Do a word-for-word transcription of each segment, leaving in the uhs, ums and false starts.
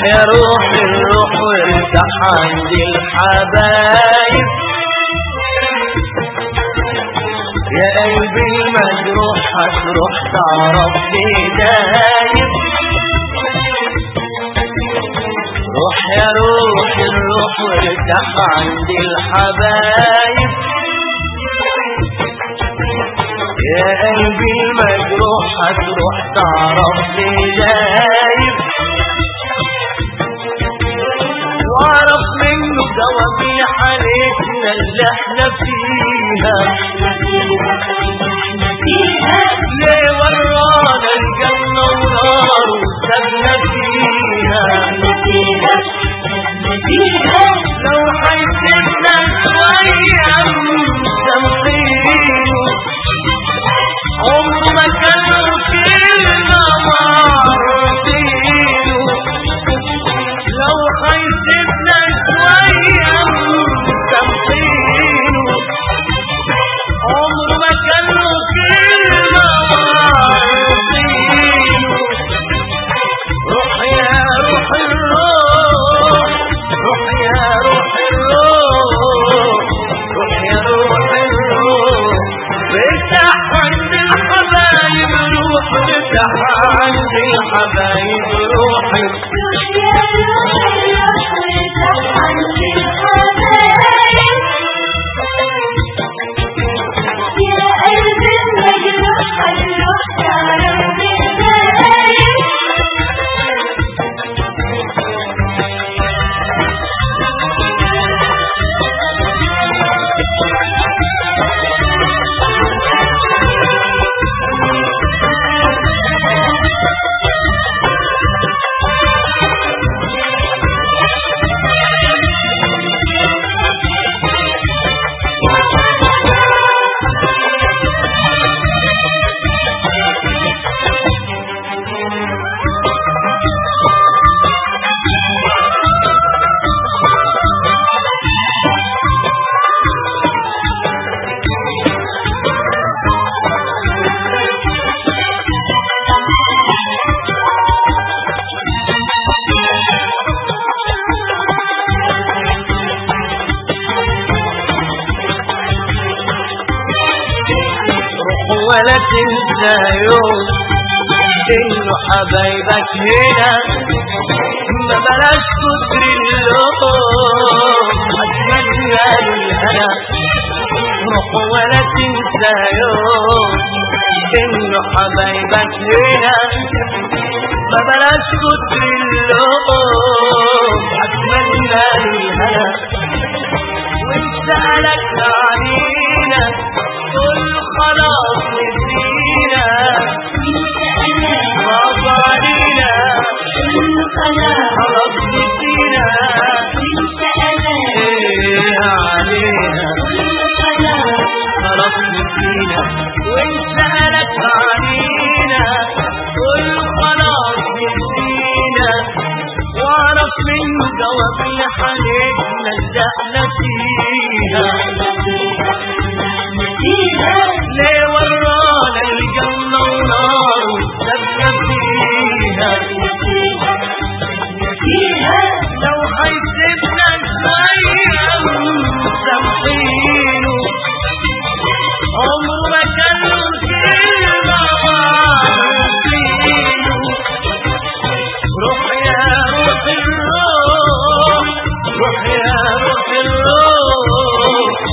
يا روح الروح وارتاح عند الحبايب يا قلبي المجروح هتروح تعرف بدايب روح يا روح الروح وارتاح عند الحبايب يا قلبي المجروح هتروح تعرف بدايب واعرف منه جواب حالتنا اللي احنا فيها ليه ورانا الجنة ونار وسابنا فيها لو حيسيبنا شوية مسامحينه عمره ما كان كلمة معرفينه لو حيسيبنا شوية مسامحينه عمره ما كان كلمة معرفينه روح يا روح الروح روح يا روح الروح روح يا روح الروح ارتاح عند الحبايب روح ارتاح عند الحبايب روحي ولا تنسى يوم انه حبايبك هنا ما بلاش كتر اللوم هتمنى الهنا روح ولا تنسى يوم انه حبايبك هنا ما بلاش كتر اللوم هتمنى الهنا وانت قالك علينا قول خلاص نسينا خلاص علينا خلاص نسينا ايه علينا خلاص نسينا وانت قالك علينا قول خلاص نسينا واعرف منه جواب لحالتنا اللي احنا فيها ليه ورانا الجنة ونار وسابنا فيها لو حيسيبنا شوية مسامحينه عمره ما كان له كلمة معرفينه روح يا روح الروح روح يا روح الروح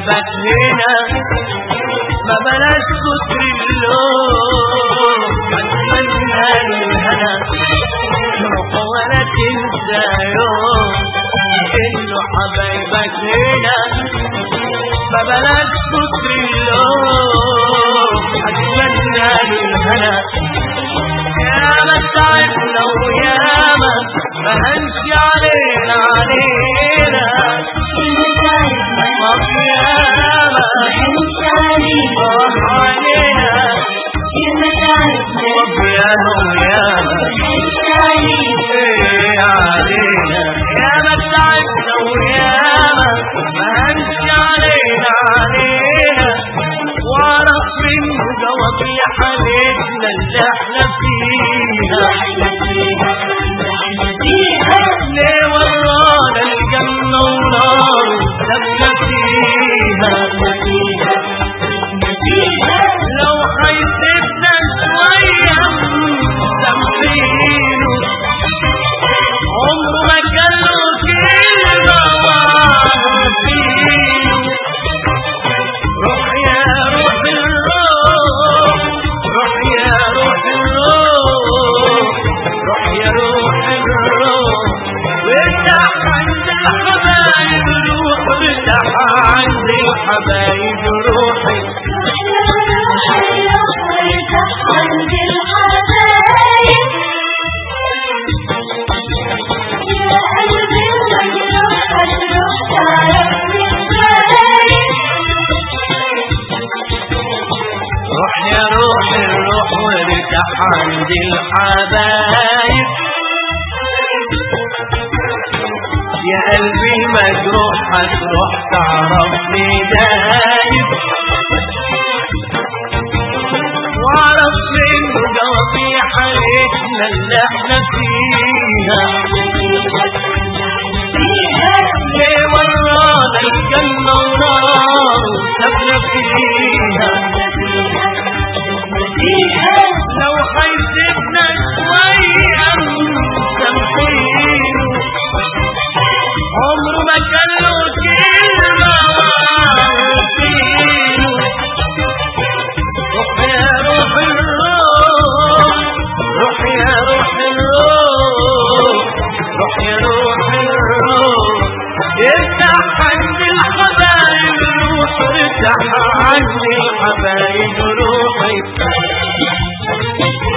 حبايبك هنا ما بلاش كتر اللوم اتمنى للهنا روح ولا تنسى يوم انه حبايبك هنا ما بلاش كتر اللوم اتمنى للهنا ياما تعبنا وياما ما هنش علينا علينا طب ياما هنش علينا علينا طب ياما وياما هنش علينا علينا ياما تعبنا وياما ما هنش علينا علينا واعرف منه جواب حالتنا اللي احنا فيها ليه ورانا الجنة ونار سابنا فيها لو هيسيبنا شوية سامحينه عمره ما كان له كلمة وعارفينه روح يا روح الروح روح يا روح الروح روح يا روح الروح وارتاح عند الحبايب روح وارتاح عند الحبايب روحي وارتاح عند الحبايب يا قلبي روح الروح تعرفني روح يا روح الروح وارتاح عند الحبايب يا قلبي المجروح هتروح تعرفني دايب واعرف منه جوابي حالتنا اللي احنا فيها ليه ورانا الجنة ونار سابنا فيها لو هيسيبنا شوية سامحينه عمره ما كان له كلمة وعارفينه روح يا روح الروح روح يا روح الروح روح يا روح الروح ارتاح عند الحبايب روح ارتاح عند الحبايب روحي